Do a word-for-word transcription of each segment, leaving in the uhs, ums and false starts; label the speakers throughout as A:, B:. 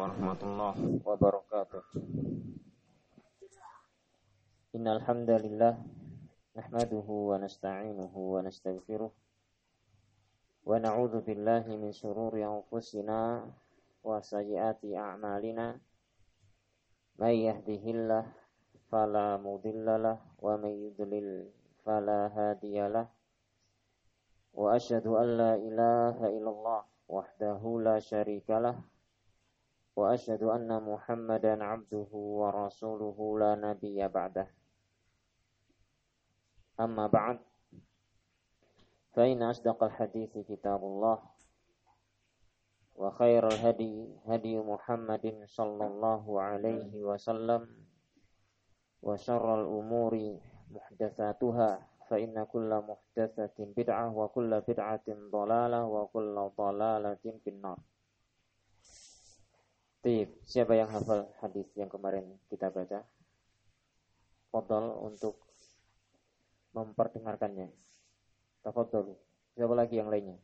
A: warahmatullahi wabarakatuh. Innal hamdalillah nahmaduhu wa nasta'inuhu wa nastaghfiruh wa na'udzu billahi min shururi anfusina wa sayyiati a'malina. May yahdihillahu fala mudhillalah wa may yudlil fala hadiyalah. Wa asyhadu an la ilaha illallah wahdahu la syarikalah wa asyhadu anna Muhammadan abduhu wa rasuluhu la nabiyya ba'dah. Amma ba'd, fa inna asdaqal hadithi kitabullah wa khairal hadi hadi Muhammadin sallallahu alaihi wasallam wa syarral umuri muhdatsatuha fa inna kulla muhdatsatin bid'ah wa kulla bid'atin dhalalah wa kulla dhalalatin finnar. Baik, siapa yang hafal hadis yang kemarin kita baca? Fadhal untuk memperdengarkannya. Tafadhalu. Siapa lagi yang lainnya?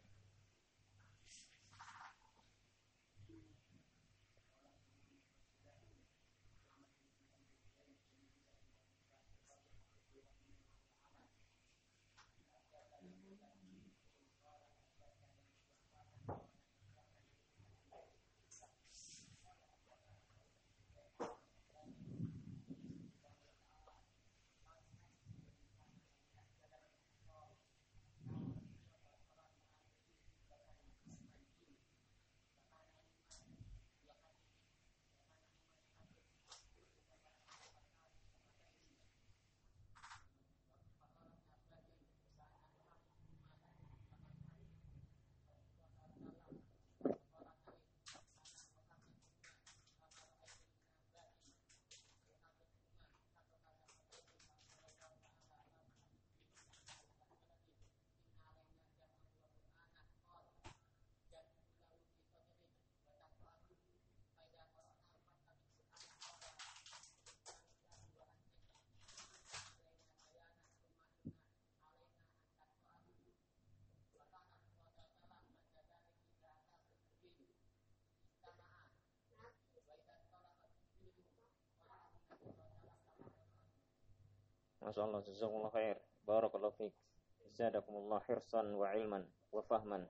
A: Masyaallah, jazakumullah khair. Barakallahu fiik. Zadakumullah hirsan wa ilman wa fahman.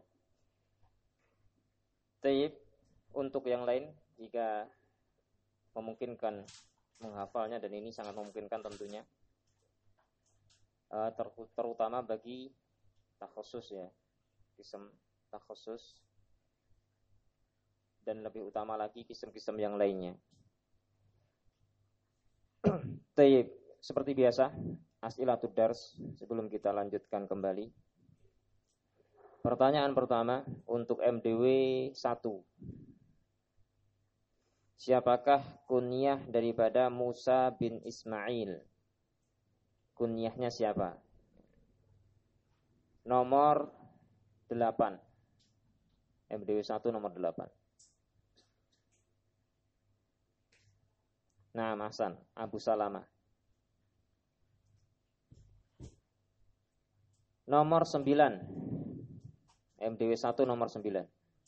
A: Taib, untuk yang lain jika memungkinkan menghafalnya, dan ini sangat memungkinkan tentunya, terutama bagi takhusus ya, kism takhusus, dan lebih utama lagi kism-kism yang lainnya. Taib, seperti biasa, as'ilatud dars sebelum kita lanjutkan kembali. Pertanyaan pertama untuk M D W satu. Siapakah kunyah daripada Musa bin Ismail? Kunyahnya siapa? Nomor delapan. M D W satu nomor delapan. Nah, Hasan, Abu Salamah. Nomor sembilan. M D W satu nomor sembilan.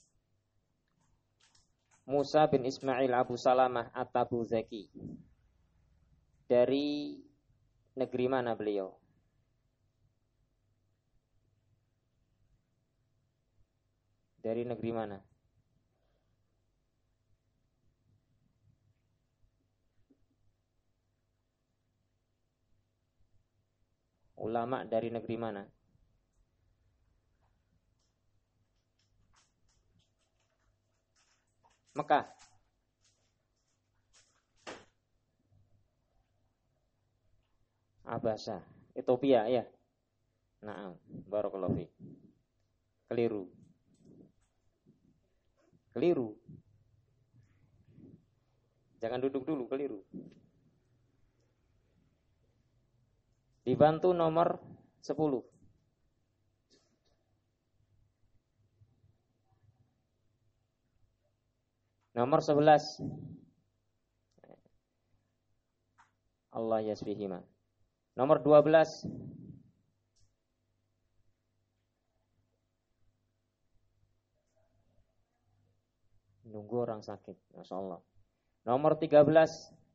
A: Musa bin Ismail Abu Salamah At-Tabuzaki. Dari negeri mana beliau? Dari negeri mana? Ulama dari negeri mana? Mekah. Abasa, Ethiopia ya. Naam, barakallahu fiik. Keliru. Keliru. Jangan duduk dulu, keliru. Dibantu nomor sepuluh. Nomor sebelas. Allah yasfihima. Nomor dua belas. nunggu orang sakit. Masya Allah. Nomor tiga belas.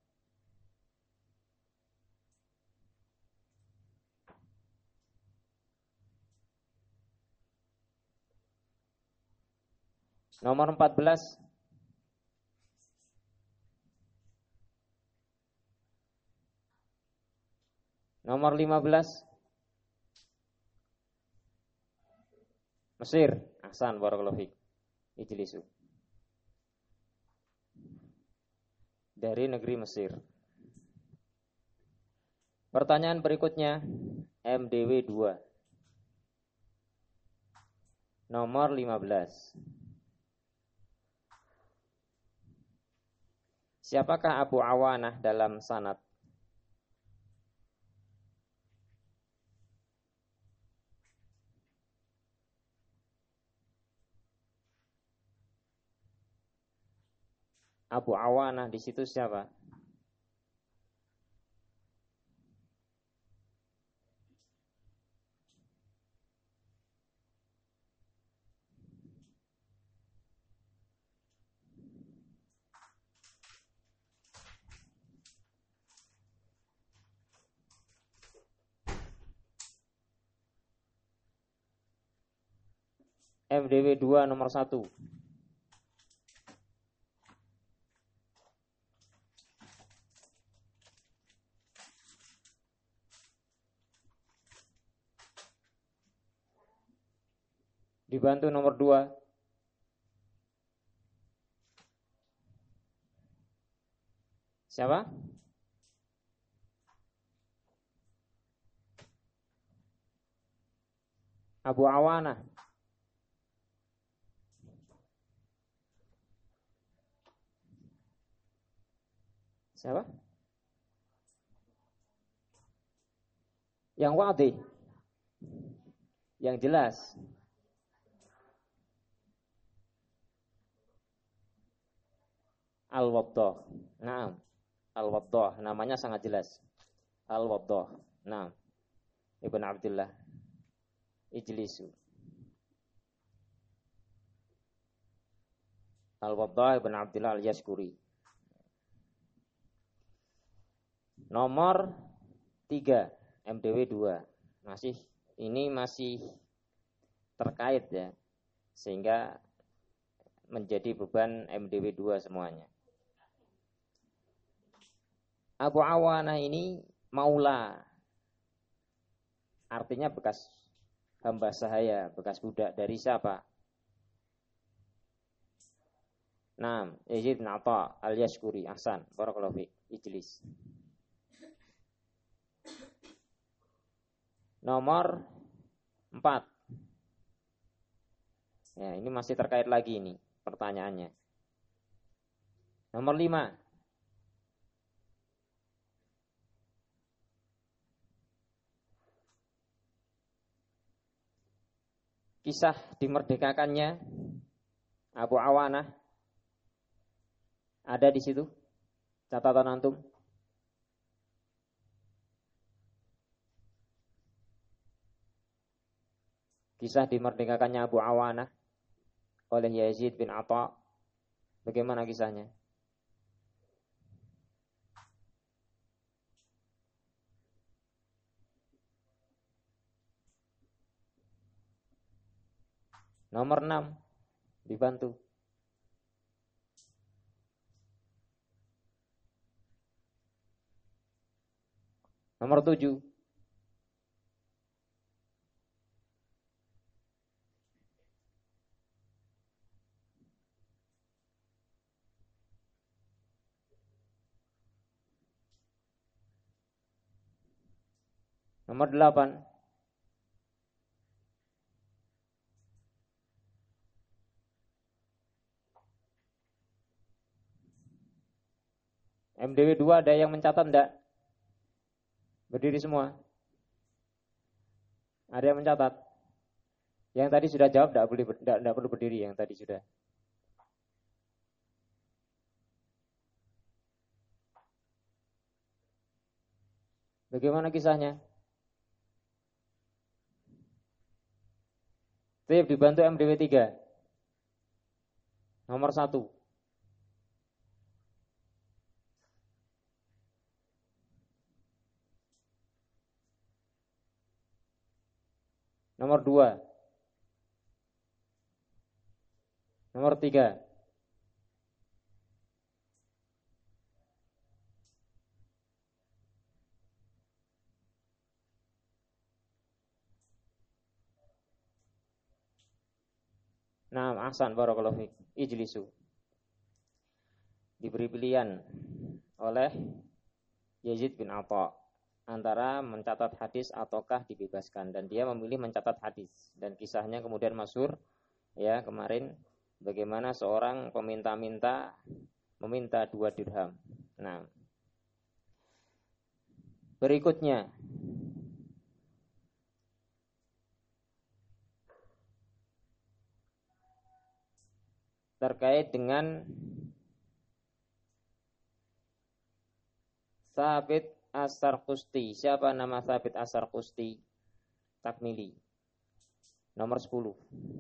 A: Nomor empat belas. Nomor lima belas. Mesir. Ahsan, barakallahu fiik. Ijlisu. Dari negeri Mesir. Pertanyaan berikutnya, M D W dua. Nomor lima belas. Siapakah Abu Awanah dalam sanad? Abu Awanah di situ siapa? M D W dua nomor satu. Dibantu nomor dua. Siapa? Abu Awanah. Siapa? Yang wadih. Yang jelas. Al-Waddah. Naam. Al-Waddah. Namanya sangat jelas. Al-Waddah. Naam. Ibn Abdullah. Ijlisu. Al-Waddah Ibn Abdullah Al-Yashkuri. Nomor tiga. M D W dua. Masih, ini masih terkait ya. Sehingga menjadi beban M D W dua semuanya. Abu Awanah ini maula. Artinya bekas hamba sahaya, bekas budak dari siapa? Naam, Yazid bin Atha Al-Yashkuri. Ahsan, barakallahu fiik. Ijlis. Nomor empat. Ya, ini masih terkait lagi ini pertanyaannya. Nomor lima. Kisah dimerdekakannya Abu Awanah ada di situ. Catatan antum. Kisah dimerdekakannya Abu Awanah oleh Yazid bin Atha. Bagaimana kisahnya? Nomor enam. Dibantu. Nomor tujuh. Nomor delapan. M D W dua ada yang mencatat enggak? Berdiri semua. Ada yang mencatat? Yang tadi sudah jawab enggak boleh enggak, enggak perlu berdiri yang tadi sudah. Bagaimana kisahnya? Tip dibantu M D W tiga. Nomor satu. Nomor dua. Nomor tiga. Nah, ahsan barakallahu fiik. Ijlisu. Diberi pilihan oleh Yazid bin Atha antara mencatat hadis ataukah dibebaskan, dan dia memilih mencatat hadis. Dan kisahnya kemudian masyhur ya kemarin, bagaimana seorang peminta-minta meminta dua dirham. Nah, berikutnya terkait dengan Thabit As-Sarqusti. Siapa nama Thabit As-Sarqusti? Takmili. Nomor sepuluh.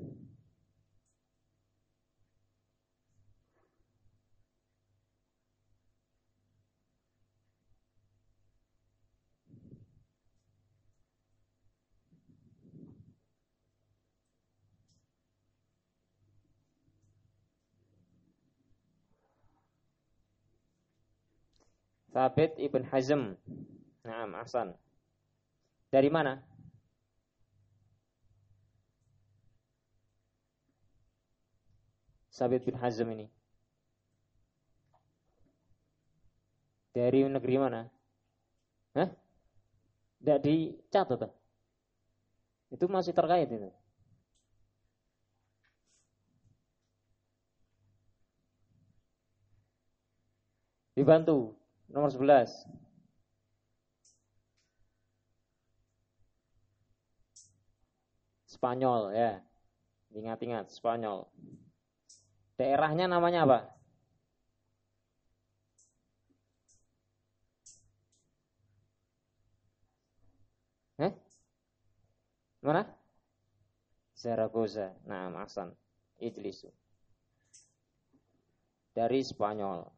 A: Thabit Ibn Hazm. Naam, ahsan. Dari mana? Thabit bin Hazm ini. Dari negeri mana? Hah? Tidak dicatat. Itu masih terkait itu. Dibantu. Nomor sebelas. Spanyol ya. Ingat-ingat, Spanyol. Daerahnya namanya apa? Eh? Mana? Zaragoza. Nah, ahsan. Ijlisu. Dari Spanyol.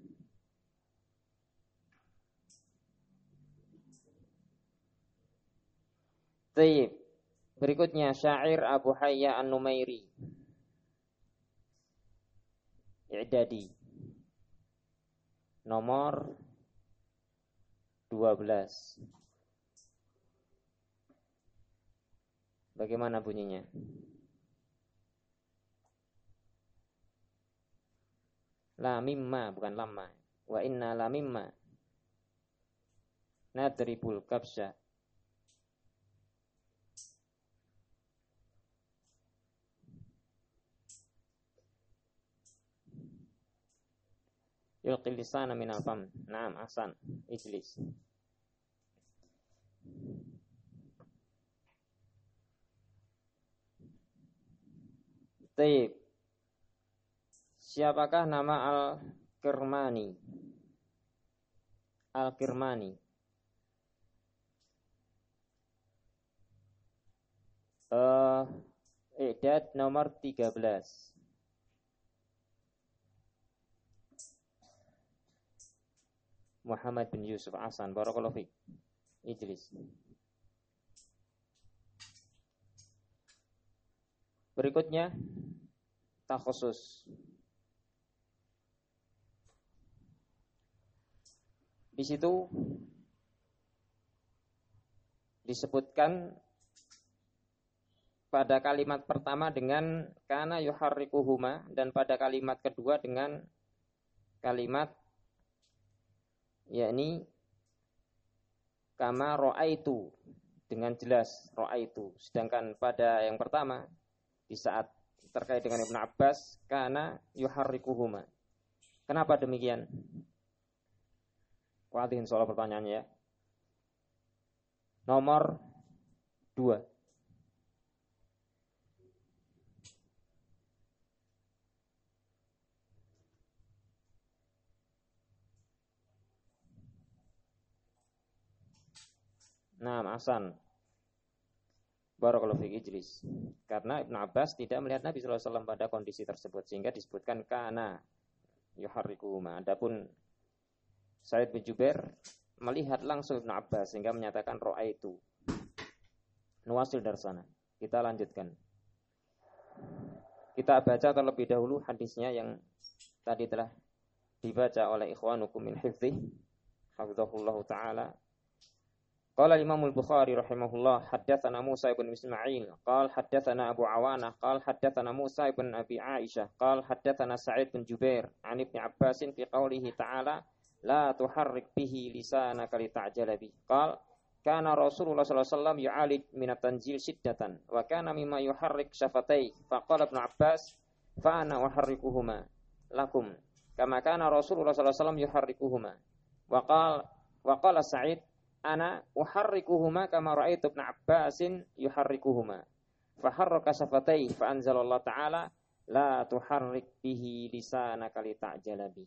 A: Taib. Berikutnya syair Abu Hayya An-Numairi. I'dadi. Nomor dua belas. Bagaimana bunyinya? La mimma, bukan lama. Wa inna la mimma nadribul kabsha. Yulqil lisana minal fam. Naam, ahsan. Ijlis. Taib. Siapakah nama Al-Kirmani? Al-Kirmani. Uh, I'dad nomor tiga belas. Muhammad bin Yusuf Hasan. Barakallahu fiik. Ijlis. Berikutnya takhusus. Di situ disebutkan pada kalimat pertama dengan kana yuharrikuhuma, dan pada kalimat kedua dengan kalimat yakni kama ra'aitu, dengan jelas ra'aitu. Sedangkan pada yang pertama di saat terkait dengan Ibnu Abbas kana yuharrikuhuma. Kenapa demikian? Kuatin soal pertanyaannya ya. Nomor dua. Nah, Hasan. Barakallahu fiik, ijlis. Karena Ibnu Abbas tidak melihat Nabi sallallahu alaihi wasallam pada kondisi tersebut, sehingga disebutkan kana yuharrikuhuma. Adapun Sa'id bin Jubair melihat langsung Ibnu Abbas sehingga menyatakan ra'aitu. Nuwasil dari sana. Kita lanjutkan. Kita baca terlebih dahulu hadisnya yang tadi telah dibaca oleh ikhwanukum min hifdzih hafizahullah taala. Qala Imam Al-Bukhari rahimahullah haddatsana Musa ibn Ismail qala haddatsana Abu Awanah qala haddatsana Musa ibn Abi Aisyah qala haddatsana Sa'id bin Jubair an Ibnu Abbas fi qoulihi ta'ala la tuharrik bihi lisanaka lita'jala bi qala kana Rasulullah sallallahu alaihi wasallam yu'alij min at-tanzil shiddatan wa kana mimma yuharrik syafatai faqala Ibnu Abbas fa ana uharrikuhuma lakum kama kana Rasulullah sallallahu alaihi wasallam yuharrikuhuma wa qala wa qala Sa'id ana uharrikuhuma kama ra'aitu Ibnu Abbasin yuharrikuhuma fa harraka syafatai fa anzalallahu ta'ala la tuharrik bihi lisanaka lita'jala bi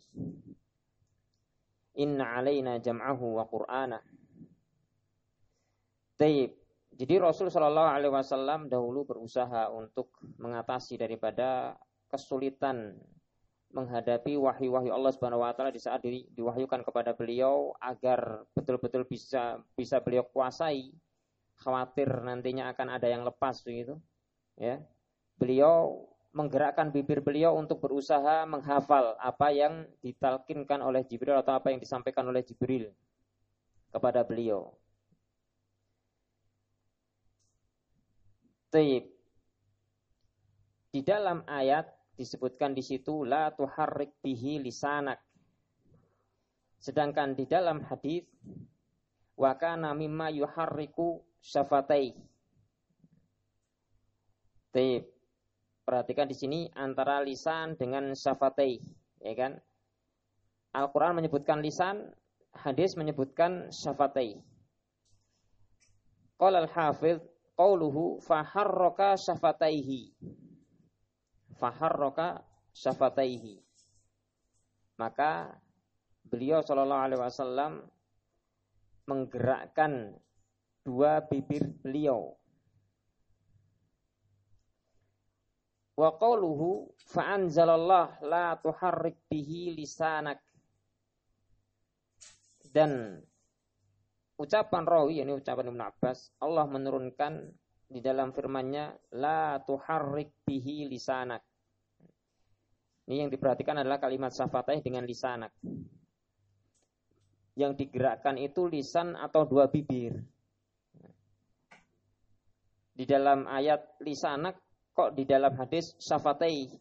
A: inna 'alaina jam'ahu wa qur'ana. Taib. Jadi Rasul Shallallahu Alaihi Wasallam dahulu berusaha untuk mengatasi daripada kesulitan menghadapi wahyu-wahyu Allah Subhanahu Wa Taala di saat di, diwahyukan kepada beliau agar betul-betul bisa bisa beliau kuasai. Khawatir nantinya akan ada yang lepas begitu. Ya, beliau menggerakkan bibir beliau untuk berusaha menghafal apa yang ditalkinkan oleh Jibril atau apa yang disampaikan oleh Jibril kepada beliau. Taib. Di dalam ayat disebutkan di situ la tuharrik bihi lisanak. Sedangkan di dalam hadis wa kana mimma yuharriku syafatai. Taib. Perhatikan di sini antara lisan dengan syafatai, ya kan? Al-Qur'an menyebutkan lisan, hadis menyebutkan syafatai. Qala al-Hafidz qauluhu faharraka syafataihi. Faharraka syafataihi. Maka beliau sallallahu alaihi wasallam menggerakkan dua bibir beliau. Wa qauluhu fa anzalallah la tuharrik bihi lisanak. Dan ucapan rawi, ini ucapan Ibnu Abbas, Allah menurunkan di dalam firman-Nya la tuharrik bihi lisanak. Ini yang diperhatikan adalah kalimat syafatai dengan lisanak. Yang digerakkan itu lisan atau dua bibir. Di dalam ayat lisanak kok di dalam hadis syafatai.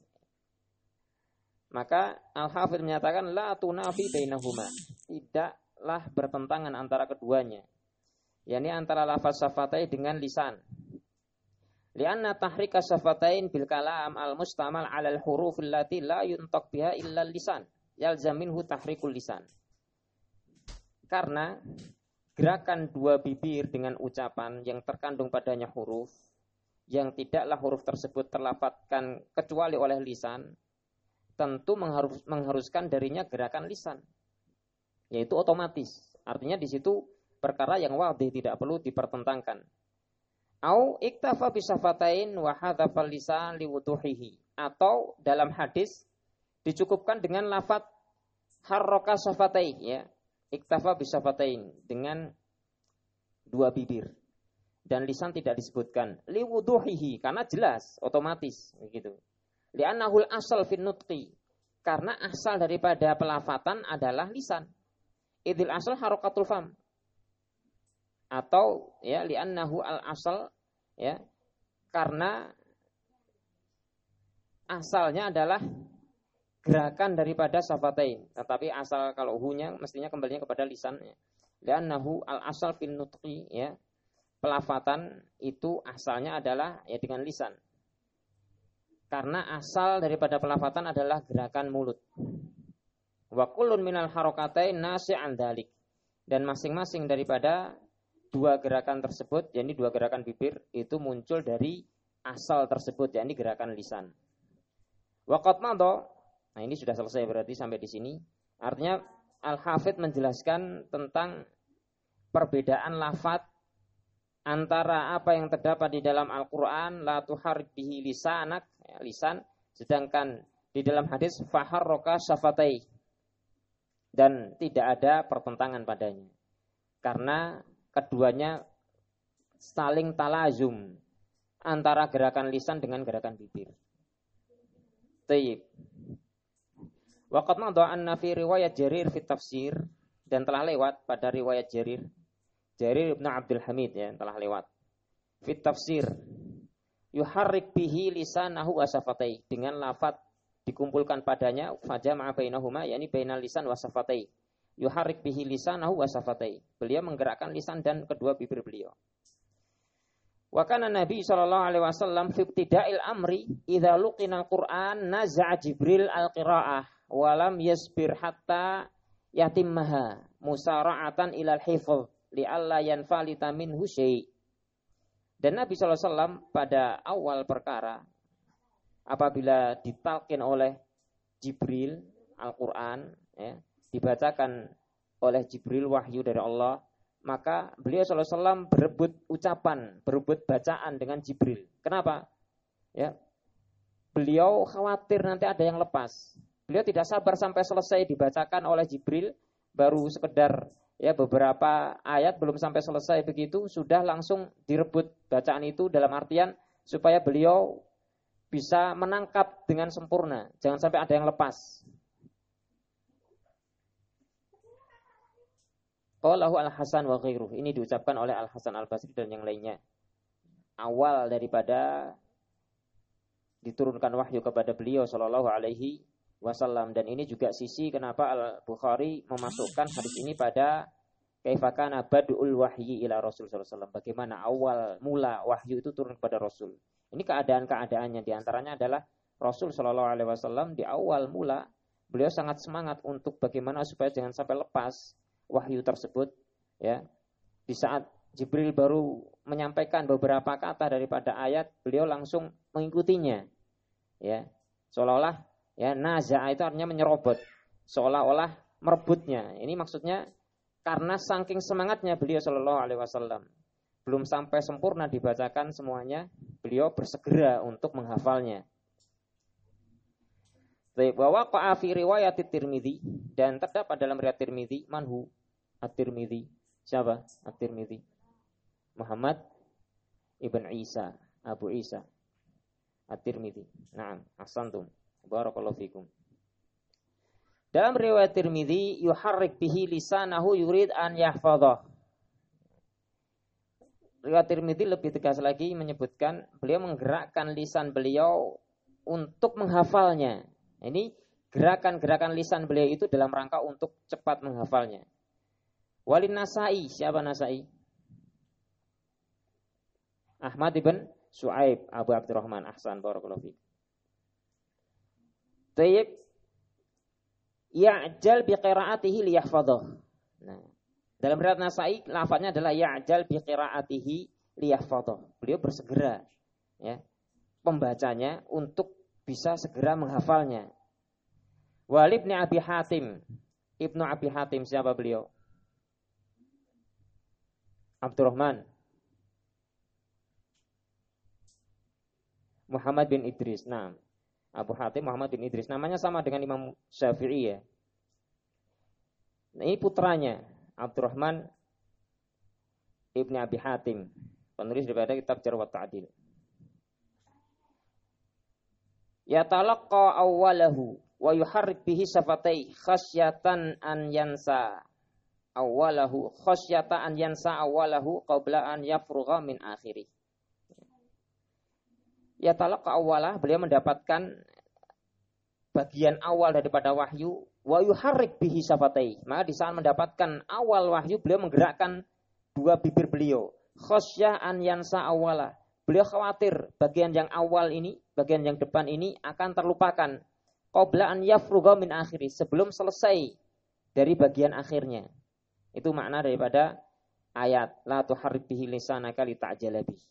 A: Maka Al-Hafidz menyatakan la tunafi bainahuma. Tidak lah bertentangan antara keduanya, yakni antara lafaz syafatai dengan lisan. Lianna tahrika syafatain bil kalam al mustamal ala al huruf allati la yuntaq biha illa lisan yalzam minhu tahrikul lisan. Karena gerakan dua bibir dengan ucapan yang terkandung padanya huruf yang tidaklah huruf tersebut terlafadzkan kecuali oleh lisan, tentu mengharus, mengharuskan darinya gerakan lisan. Yaitu otomatis. Artinya di situ perkara yang wadih, tidak perlu dipertentangkan. Au iktafa bisyafatain wa hadzafal lisan liwuduhihi. Atau dalam hadis dicukupkan dengan lafaz harraka syafatai, ya. Iktafa bisyafatain dengan dua bibir. Dan lisan tidak disebutkan. Liwuduhihi karena jelas, otomatis begitu. Li'annahul asal fin nutqi. Karena asal daripada pelafatan adalah lisan. Idil asal harokatul fam, atau ya li'annahu al asal, ya, karena asalnya adalah gerakan daripada syafatain, tetapi asal kalau hunya mestinya kembalinya kepada lisannya. Li'annahu al asal fin nutqi, ya, pelafatan itu asalnya adalah ya dengan lisan, karena asal daripada pelafatan adalah gerakan mulut. Wa kullun minal harokatain nasi'an dzalik. Dan masing-masing daripada dua gerakan tersebut, yakni dua gerakan bibir, itu muncul dari asal tersebut, yakni gerakan lisan. Wa qad madha. Nah, ini sudah selesai berarti sampai di sini. Artinya Al-Hafidz menjelaskan tentang perbedaan lafaz antara apa yang terdapat di dalam Al-Qur'an la tuharrik bihi lisanak, ya, lisan, sedangkan di dalam hadis faharraka syafatai. Dan tidak ada pertentangan padanya. Karena keduanya saling talazum. antara gerakan lisan dengan gerakan bibir. Tayyib. Waqad madha anna fi riwayat Jarir fi tafsir, dan telah lewat pada riwayat Jarir. Jarir Ibn Abdul Hamid ya, telah lewat. Fi tafsir yuharrik bihi lisanahu wa safatai, dengan lafaz dikumpulkan padanya fajama'a bainahuma, yakni bainal lisan wa safatai. Yuharrik bihi lisanahu wa safatai. Beliau menggerakkan lisan dan kedua bibir beliau. Wa kana Nabi sallallahu alaihi wasallam fi ibtida'il amri idza luqina al-Qur'an naza'a Jibril al-qira'ah wa lam yasbir hatta yatimmaha musara'atan ilal hifdz li'alla yanfalita minhu syai'. Dan Nabi sallallahu alaihi wasallam pada awal perkara apabila ditalkin oleh Jibril Al-Qur'an ya, dibacakan oleh Jibril wahyu dari Allah, maka beliau sallallahu alaihi wasallam berebut ucapan, berebut bacaan dengan Jibril. Kenapa? Ya. Beliau khawatir nanti ada yang lepas. Beliau tidak sabar sampai selesai dibacakan oleh Jibril, baru sekedar ya beberapa ayat belum sampai selesai begitu sudah langsung direbut bacaan itu, dalam artian supaya beliau bisa menangkap dengan sempurna, jangan sampai ada yang lepas. Qalahu Al-Hasan wa ghairuh, ini diucapkan oleh Al-Hasan Al-Basri dan yang lainnya. Awal daripada diturunkan wahyu kepada beliau sallallahu alaihi wasallam, dan ini juga sisi kenapa Al-Bukhari memasukkan hadis ini pada kaifakana badul wahyi ila Rasul sallallahu alaihi wasallam, bagaimana awal mula wahyu itu turun kepada Rasul. Ini keadaan-keadaannya, diantaranya adalah Rasul sallallahu alaihi wasallam di awal mula beliau sangat semangat untuk bagaimana supaya jangan sampai lepas wahyu tersebut ya. Di saat Jibril baru menyampaikan beberapa kata daripada ayat, beliau langsung mengikutinya ya, seolah-olah ya, naza'a itu artinya menyerobot, seolah-olah merebutnya. Ini maksudnya karena saking semangatnya beliau sallallahu alaihi wasallam, belum sampai sempurna dibacakan semuanya, beliau bersegera untuk menghafalnya. Baik, wa waqa'a fi riwayat Tirmidzi, dan terdapat dalam riwayat Tirmidzi, manhu At-Tirmidzi, siapa At-Tirmidzi? Muhammad ibn Isa, Abu Isa At-Tirmidzi. Naam, ahsantum. Barakallahu fikum. Dalam riwayat Tirmidzi, yuharrik bihi lisanahu yurid an yahfadhah. Riwayat Tirmidzi lebih tegas lagi menyebutkan beliau menggerakkan lisan beliau untuk menghafalnya. Ini gerakan-gerakan lisan beliau itu dalam rangka untuk cepat menghafalnya. Walin Nasai, siapa Nasai? Ahmad ibn Shu'aib Abu Abdurrahman, ahsan, barakallahu fiik. Tayyib, ya'jal biqira'atihi liyahfadhah. Nah, dalam riwayat Nasai lafadznya adalah ya'jal biqira'atihi liyahfadhah. Beliau bersegera ya pembacanya untuk bisa segera menghafalnya. Wal ibn Abi Hatim, Ibnu Abi Hatim, siapa beliau? Abdurrahman Muhammad bin Idris. Nah, Abu Hatim Muhammad bin Idris, namanya sama dengan Imam Syafi'i ya. Nah, ini putranya Abdurrahman ibn Abi Hatim, penulis daripada kitab Jarh wa Ta'dil. Yatalaqqa awwalahu wa yuharrik bihi safatai khasyatan an yansa awwalahu khasyata an yansa awwalahu qabla an yafrugha min akhirih. Yatalaqqa awwalah, beliau mendapatkan bagian awal daripada wahyu, wa yuharrik bihi safatai. Maka di saat mendapatkan awal wahyu, beliau menggerakkan dua bibir beliau. Khasyah an yansa awwalah. Beliau khawatir bagian yang awal ini, bagian yang depan ini akan terlupakan. Qabla an yafrugha min akhiri, sebelum selesai dari bagian akhirnya. Itu makna daripada ayat la tuharrik bihi lisanaka lita'jala bihi.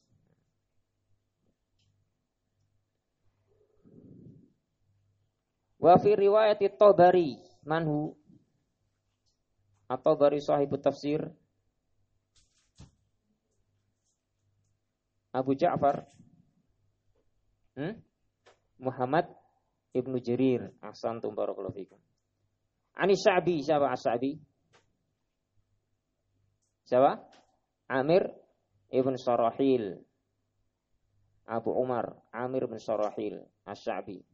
A: Wa fi riwayat At-Tabari, manhu At-Tabari sahibut tafsir, Abu Ja'far hmm? Muhammad ibnu Jarir, ahsantum barakallahu fikum. Ani Sya'bi, siapa As-Sya'bi? Siapa? Amir ibn Sarahil Abu Umar Amir bin Syarahil Asy-Sya'bi.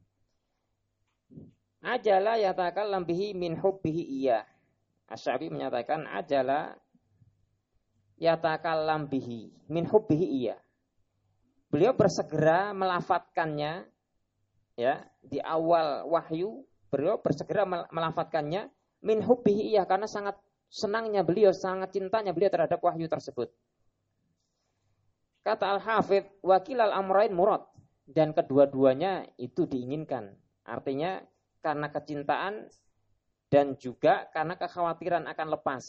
A: Ajala yatakallam bihi min hubbihi iya. Asy-Sya'bi menyatakan ajala yatakallam bihi min hubbihi iya. Beliau bersegera melafatkannya, ya, di awal wahyu beliau bersegera melafatkannya min hubbihi iya, karena sangat senangnya beliau, sangat cintanya beliau terhadap wahyu tersebut. Kata Al-Hafidh, wakilal amrain murad, dan kedua-duanya itu diinginkan. Artinya karena kecintaan dan juga karena kekhawatiran akan lepas.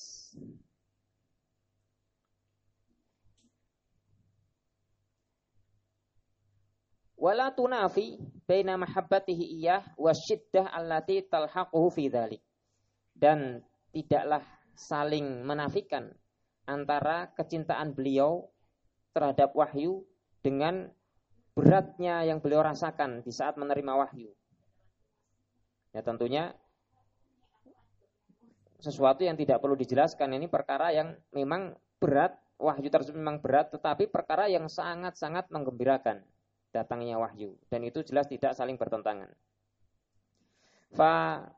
A: Wala tunafi baina mahabbatihi iyyah wasyiddah allati talhaquhu fi dzalik. Dan tidaklah saling menafikan antara kecintaan beliau terhadap wahyu dengan beratnya yang beliau rasakan di saat menerima wahyu. Ya, tentunya sesuatu yang tidak perlu dijelaskan, ini perkara yang memang berat, wahyu tersebut memang berat, tetapi perkara yang sangat-sangat menggembirakan datangnya wahyu, dan itu jelas tidak saling bertentangan. Fa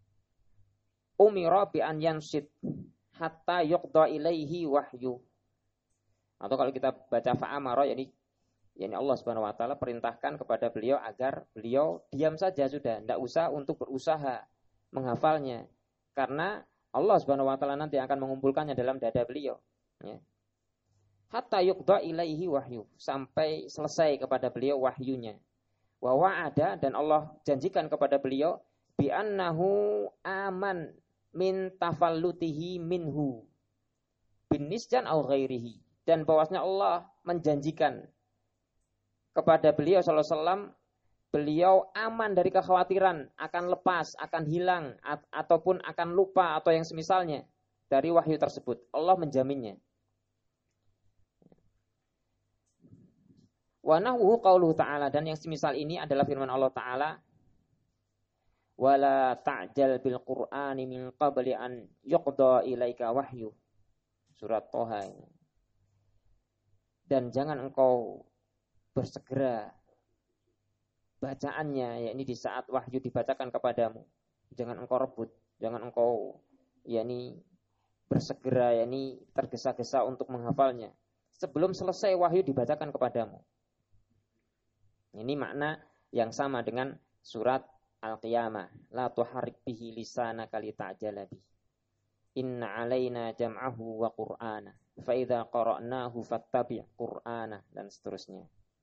A: umira bi an yansid hatta yuqda ilaihi wahyu. Atau kalau kita baca fa'amara, yani yani Allah Subhanahu wa taala perintahkan kepada beliau agar beliau diam saja sudah, tidak usah untuk berusaha menghafalnya, karena Allah Subhanahu wa taala nanti akan mengumpulkannya dalam dada beliau, ya. Hatta yuqda ilaihi wahyu, sampai selesai kepada beliau wahyunya. Wa wa'ada, dan Allah janjikan kepada beliau bi annahu aman min tafallutihi minhu bin nisjan au ghairihi, dan bahwasanya Allah menjanjikan kepada beliau sallallahu alaihi wasallam beliau aman dari kekhawatiran akan lepas, akan hilang at- ataupun akan lupa atau yang semisalnya dari wahyu tersebut. Allah menjaminnya. Wa nahwu qauluhu ta'ala, dan yang semisal ini adalah firman Allah Ta'ala, wala ta'jal bil qur'ani min qabli an yuqda ilaika wahyu. Surat Toha. Dan jangan engkau bersegera bacaannya, yakni di saat wahyu dibacakan kepadamu. Jangan engkau rebut, jangan engkau yakni bersegera, yakni tergesa-gesa untuk menghafalnya sebelum selesai wahyu dibacakan kepadamu. Ini makna yang sama dengan surat Al-Qiyamah. La tuharrik bihi lisanaka lita'jala bihi. Inna alaina jam'ahu wa qur'ana. Fa idza qara'nahu fattabi' qur'ana, dan seterusnya.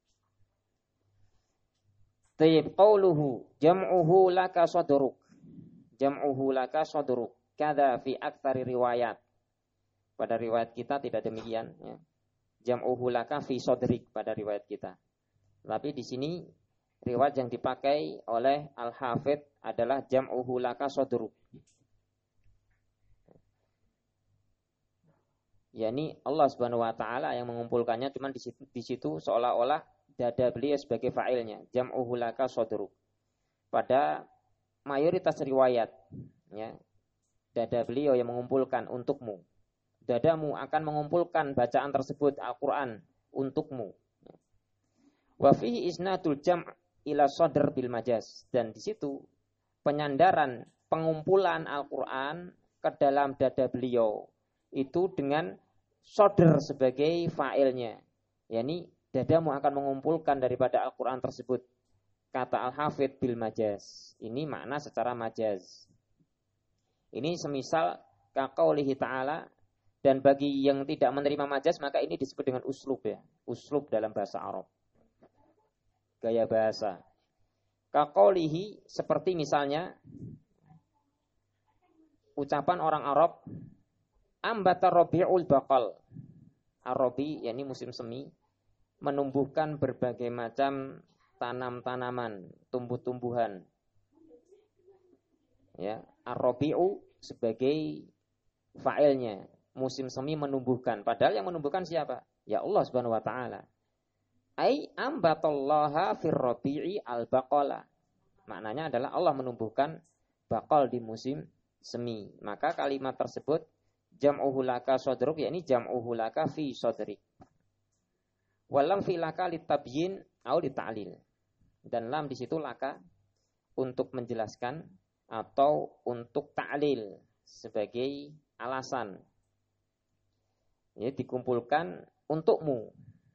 A: Tayyib qauluhu jam'uhu laka sadruk. Jam'uhu laka sadruk. Kadza fi aktsari riwayat. Pada riwayat kita tidak demikian, ya. Jam'uhu laka fi sadrik pada riwayat kita. Tapi di sini riwayat yang dipakai oleh Al-Hafidh adalah jam'uhu laka sadruk. yakni Allah Subhanahu wa taala yang mengumpulkannya, cuman di situ, di situ seolah-olah dada beliau sebagai fa'ilnya, jam'uhu laka sadruk. Pada mayoritas riwayat, ya, dada beliau yang mengumpulkan untukmu. Dadamu akan mengumpulkan bacaan tersebut Al-Qur'an untukmu. Wa fihi isnadul jam' ila sadr bil majaz, dan di situ penyandaran pengumpulan Al-Qur'an ke dalam dada beliau itu dengan sadr sebagai fa'ilnya, yakni dadamu akan mengumpulkan daripada Al-Qur'an tersebut. Kata Al-Hafidh bil majaz, ini makna secara majaz. Ini semisal kaqaulihi ta'ala, dan bagi yang tidak menerima majaz maka ini disebut dengan uslub, ya, uslub dalam bahasa Arab, gaya bahasa. Kaqaulihi, seperti misalnya ucapan orang Arab, ambata rabi'ul baqal. Arabi, yakni musim semi, menumbuhkan berbagai macam tanam-tanaman, tumbuh-tumbuhan. Ya, ar-rabi'u sebagai fa'ilnya, musim semi menumbuhkan. Padahal yang menumbuhkan siapa? Ya Allah Subhanahu wa taala. Ai ambatallaha fir rabi'i al-baqala. Maknanya adalah Allah menumbuhkan baqal di musim semi. Maka kalimat tersebut jam'uhu laka sadruk, yakni jam'uhu laka fi sadrik. Walam fi laka litabyin au lita'lil. Dan lam di situ laka untuk menjelaskan atau untuk ta'lil sebagai alasan. Ya, dikumpulkan untukmu.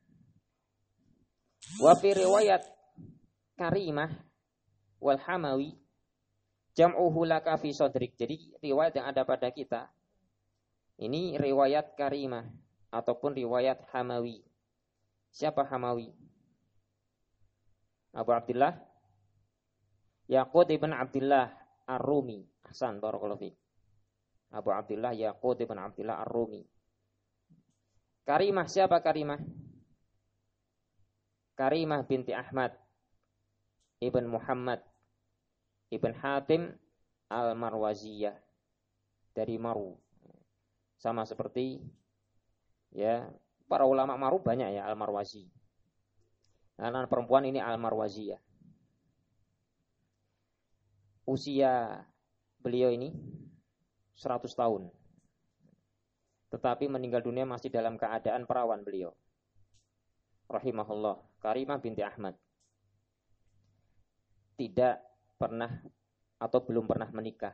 A: Wa fi riwayat Karimah wal Hamawi jam'uhu laka fi sadrik. Jadi riwayat yang ada pada kita ini riwayat Karimah ataupun riwayat Hamawi. Siapa Hamawi? Abu Abdullah Yaqut ibn Abdullah Ar-Rumi. Ahsan, barakallahu fiik. Abu Abdullah Yaqut ibn Abdullah Ar-Rumi. Karimah, siapa Karimah? Karimah binti Ahmad ibn Muhammad ibn Hatim Al-Marwaziyah dari Maru. Sama seperti ya para ulama Maru banyak ya Al-Marwazi. Anak perempuan ini Al-Marwaziyah. Usia beliau ini seratus tahun. Tetapi meninggal dunia masih dalam keadaan perawan beliau. Rahimahullah. Karimah binti Ahmad. Tidak pernah atau belum pernah menikah.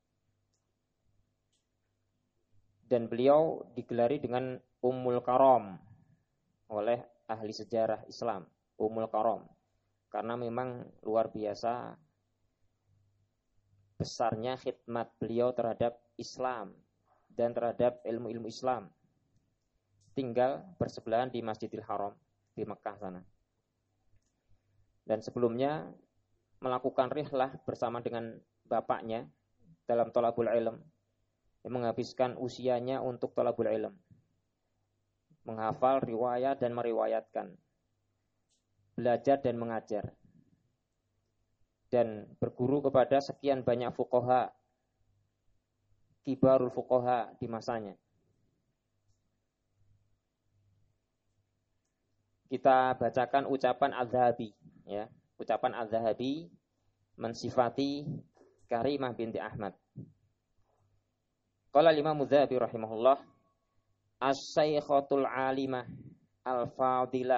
A: Dan beliau digelari dengan Ummul Karam oleh ahli sejarah Islam. Ummul Karam. Karena memang luar biasa besarnya khidmat beliau terhadap Islam dan terhadap ilmu-ilmu Islam. Tinggal bersebelahan di Masjidil Haram di Mekah sana. Dan sebelumnya melakukan rihlah bersama dengan bapaknya dalam thalabul ilm, yang menghabiskan usianya untuk thalabul ilm, menghafal riwayat dan meriwayatkan, belajar dan mengajar, dan berguru kepada sekian banyak fuqaha, kibarul fuqaha di masanya. Kita bacakan ucapan Az-Zahabi, ya. Ucapan Az-Zahabi mensifati Karimah binti Ahmad. Qala Imam Az-Zahabi rahimahullah, as-saykhatul alimah al-fadilah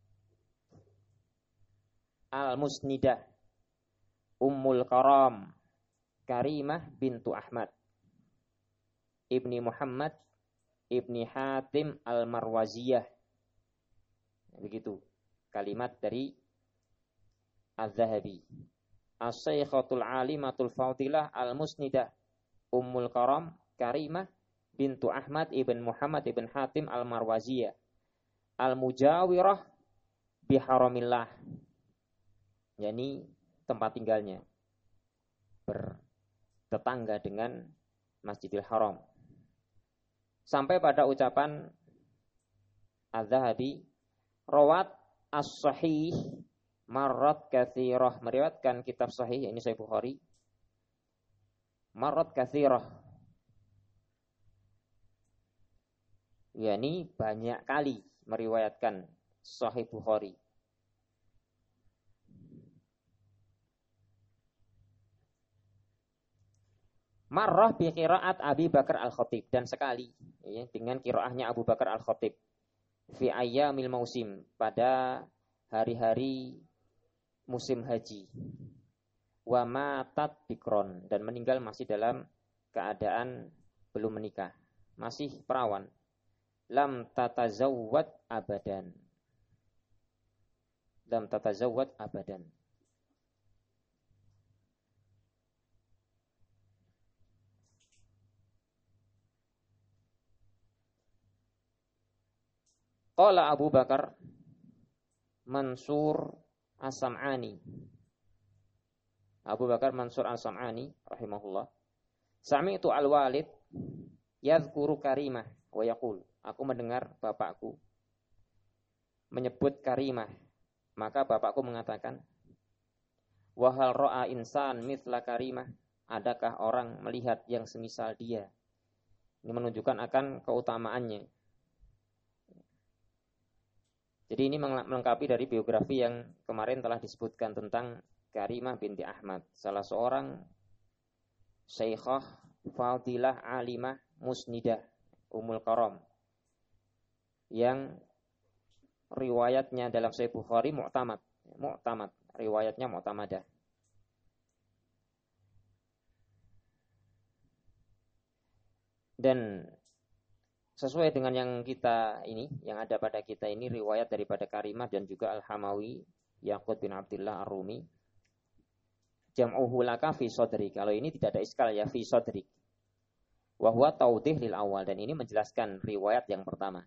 A: al-musnidah Ummul Karam Karimah bintu Ahmad ibni Muhammad ibni Hatim al-Marwaziyah. Begitu kalimat dari Az-Zahabi. As-saykhatul alimatul fadilah al-musnidah Ummul Karam Karimah bintu Ahmad ibn Muhammad ibn Hatim al-Marwaziyah al-mujawirah biharamillah. Yani tempat tinggalnya bertetangga dengan Masjidil Haram. Sampai pada ucapan Az-Zahabi, rawat as-sahih marrat katsirah, meriwayatkan kitab sahih, ini Sahih Bukhari, marrat katsirah, yakni banyak kali meriwayatkan Sahih Bukhari. Marrah bi qiraat Abi Bakar Al-Khatib, dan sekali ya, dengan qiraahnya Abu Bakar Al-Khatib fi ayyamil mausim, pada hari-hari musim haji. Wa matat bikron, dan meninggal masih dalam keadaan belum menikah, masih perawan. Lam tatazawwad abadan. Lam tatazawwad abadan. Qala Abu Bakar Mansur As-Sam'ani. Abu Bakar Mansur As-Sam'ani rahimahullah. Sami'tu al-Walid yadhkuru Karimah wa yaqul. Aku mendengar bapakku menyebut Karimah. Maka bapakku mengatakan, wa hal ra'a insan mithla Karimah? Adakah orang melihat yang semisal dia? Ini menunjukkan akan keutamaannya. Jadi ini melengkapi dari biografi yang kemarin telah disebutkan tentang Karimah binti Ahmad, salah seorang syekhah, fadilah, alimah, musnidah, Ummul Karam, yang riwayatnya dalam Sahih Bukhari mu'tamad. Mu'tamad, riwayatnya mu'tamadah. Dan sesuai dengan yang kita ini, yang ada pada kita ini, riwayat daripada Karimah dan juga Al-Hamawi, Yaqut bin Abdullah Ar-Rumi, jam'uhu laka fi sodrik. Kalau ini tidak ada iskal ya, fi sodrik. Wa huwa taudih lil awal, dan ini menjelaskan riwayat yang pertama.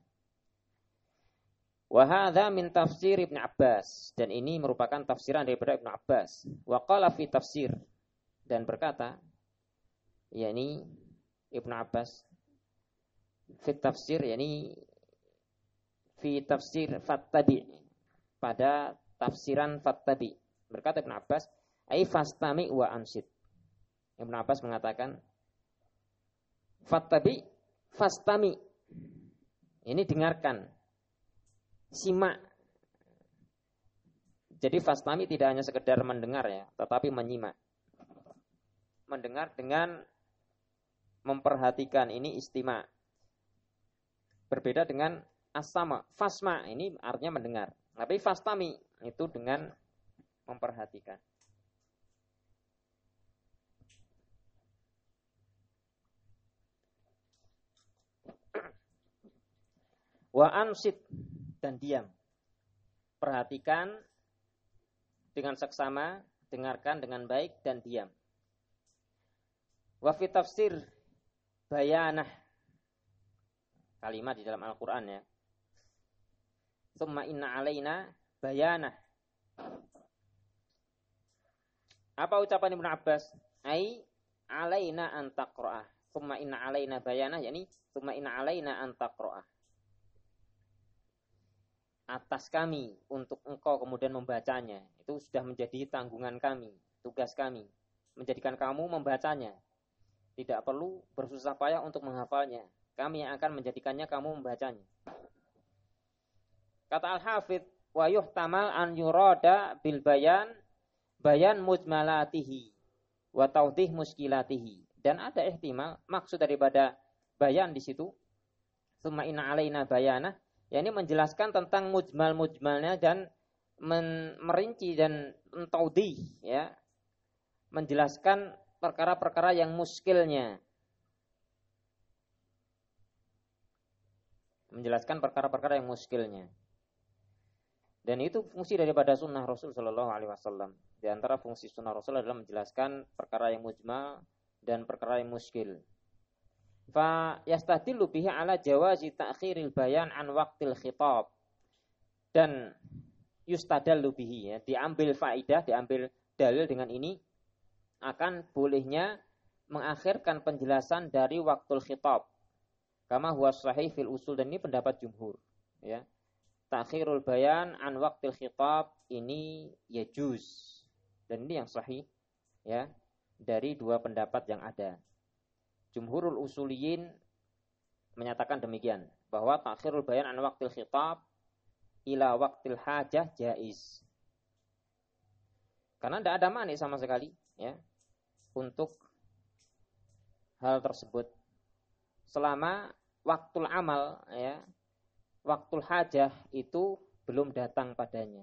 A: Wa hadza min tafsir Ibnu Abbas, dan ini merupakan tafsiran daripada Ibnu Abbas. Wa qala fi tafsir, dan berkata, yakni Ibnu Abbas fi tafsir, yakni fi tafsir fattabi, pada tafsiran fattabi. Berkata Ibnu Abbas, ai fastami wa ansid. Ibnu Abbas mengatakan fattabi fastami, ini dengarkan, simak. Jadi fastami tidak hanya sekedar mendengar ya, tetapi menyimak. Mendengar dengan memperhatikan, ini istima. Berbeda dengan asama, fasma, ini artinya mendengar. Tapi fastami itu dengan memperhatikan. Wa ansit, dan diam. Perhatikan dengan seksama, dengarkan dengan baik dan diam. Wa fi tafsir bayanah, kalimat di dalam Al-Qur'an ya. Tsumma inna alaina bayanah. Apa ucapan Ibnu Abbas? Ai alaina an taqra'ah. Tsumma inna alaina bayanah, yakni tsumma inna alaina an taqra'ah. Atas kami untuk engkau kemudian membacanya. Itu sudah menjadi tanggungan kami, tugas kami, menjadikan kamu membacanya. Tidak perlu bersusah payah untuk menghafalnya. Kami yang akan menjadikannya kamu membacanya. Kata Al-Hafidh, wa yuhtamal an yurada bil bayan bayan mujmalatihi wa tawdih muskilatihi. Dan ada ihtimal maksud daripada bayan di situ, tsumma inna alaina bayanah, yakni menjelaskan tentang mujmal-mujmalnya dan men- merinci dan mentawdih, ya, menjelaskan perkara-perkara yang muskilnya, menjelaskan perkara-perkara yang muskilnya. Dan itu fungsi daripada sunnah Rasul Shallallahu Alaihi Wasallam. Di antara fungsi sunnah Rasul adalah menjelaskan perkara yang mujmal dan perkara yang muskil. Fa yastadillu bihi ala jawazi ta'khiril bayan an waqtil khitab. Dan yustadallu bihi, ya, diambil faidah, diambil dalil dengan ini akan bolehnya mengakhirkan penjelasan dari waktul khitab. Kama huwa sahih fil usul, dan ini pendapat jumhur, ya. Ta'khirul bayan an waqtil khitab ini yajuz. Dan ini yang sahih, ya, dari dua pendapat yang ada. Jumhurul usuliyin menyatakan demikian, bahwa ta'khirul bayan an waqtil khitab ila waqtil hajah jaiz. Karena tidak ada mani sama sekali, ya, untuk hal tersebut selama waktul amal, ya, waktul hajah itu belum datang padanya.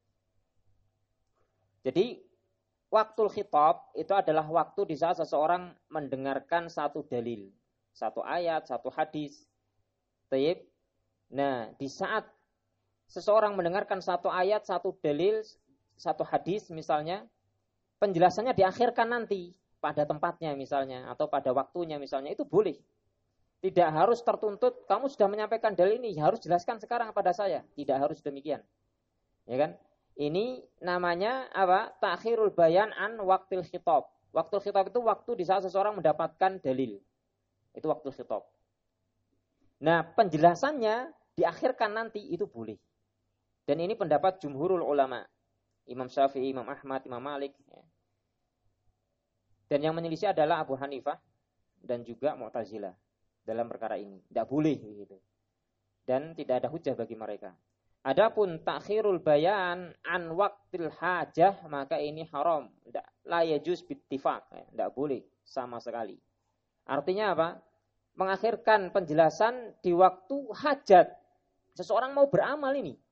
A: Jadi waktul khitab itu adalah waktu di saat seseorang mendengarkan satu dalil, satu ayat, satu hadis. Taib. Nah, di saat seseorang mendengarkan satu ayat, satu dalil, satu hadis misalnya, penjelasannya diakhirkan nanti pada tempatnya misalnya, atau pada waktunya misalnya, itu boleh. Tidak harus tertuntut, kamu sudah menyampaikan dalil ini, harus jelaskan sekarang pada saya. Tidak harus demikian. Ya kan? Ini namanya apa? Ta'khirul bayan an waqtil khitab. Waktul khitab itu waktu di saat seseorang mendapatkan dalil. Itu waktul khitab. Nah, penjelasannya diakhirkan nanti, itu boleh. Dan ini pendapat jumhurul ulama. Imam Syafi'i, Imam Ahmad, Imam Malik. Ya. Dan yang menyelisih adalah Abu Hanifah dan juga Mu'tazilah dalam perkara ini. Tidak boleh begitu. Dan tidak ada hujah bagi mereka. Adapun takhirul bayan an waqtil hajah, maka ini haram. La yajuz bittifaq. Tidak boleh sama sekali. Artinya apa? Mengakhirkan penjelasan di waktu hajat. Seseorang mau beramal ini.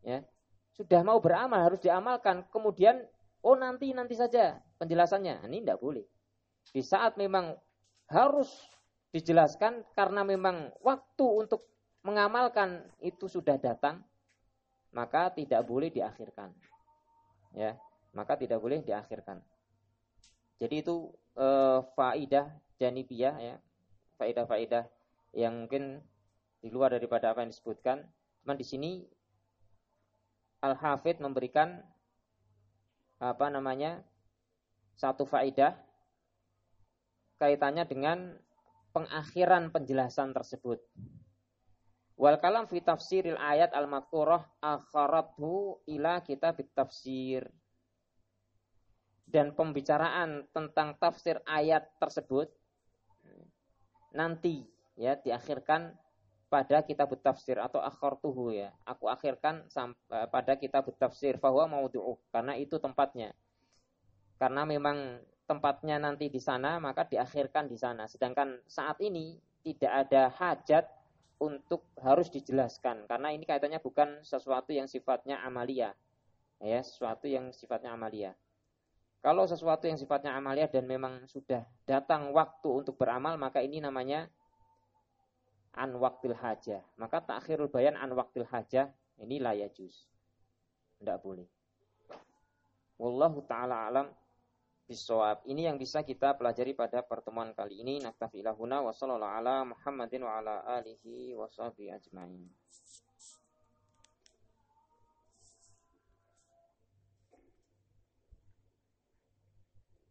A: ya. Sudah mau beramal, harus diamalkan. Kemudian, oh nanti, nanti saja penjelasannya. Ini tidak boleh. Di saat memang harus dijelaskan, karena memang waktu untuk mengamalkan itu sudah datang, maka tidak boleh diakhirkan. Ya, maka tidak boleh diakhirkan. Jadi itu e, faidah janibiyah, ya, faidah-faidah yang mungkin di luar daripada apa yang disebutkan. Cuman di sini Al-Hafidh memberikan apa namanya satu faedah kaitannya dengan pengakhiran penjelasan tersebut. Wal kalam fi tafsiril ayat al-madhkurah akharathu ila kitab tafsir. Dan pembicaraan tentang tafsir ayat tersebut nanti ya diakhirkan pada kitab tafsir atau akhartuhu, ya. Aku akhirkan sampai pada kitab tafsir fahuwa maudhu'uh, karena itu tempatnya. Karena memang tempatnya nanti di sana, maka diakhirkan di sana. Sedangkan saat ini tidak ada hajat untuk harus dijelaskan, karena ini kaitannya bukan sesuatu yang sifatnya amalia, ya, sesuatu yang sifatnya amalia. Kalau sesuatu yang sifatnya amalia dan memang sudah datang waktu untuk beramal, maka ini namanya an waqtil hajah. Maka takhirul bayan an waqtil hajah ini la yajuz. Tidak boleh. Wallahu ta'ala alam bisawab. Ini yang bisa kita pelajari pada pertemuan kali ini. Naktafi ilahuna wa sallallahu ala Muhammadin wa ala alihi wa sahbihi ajma'in.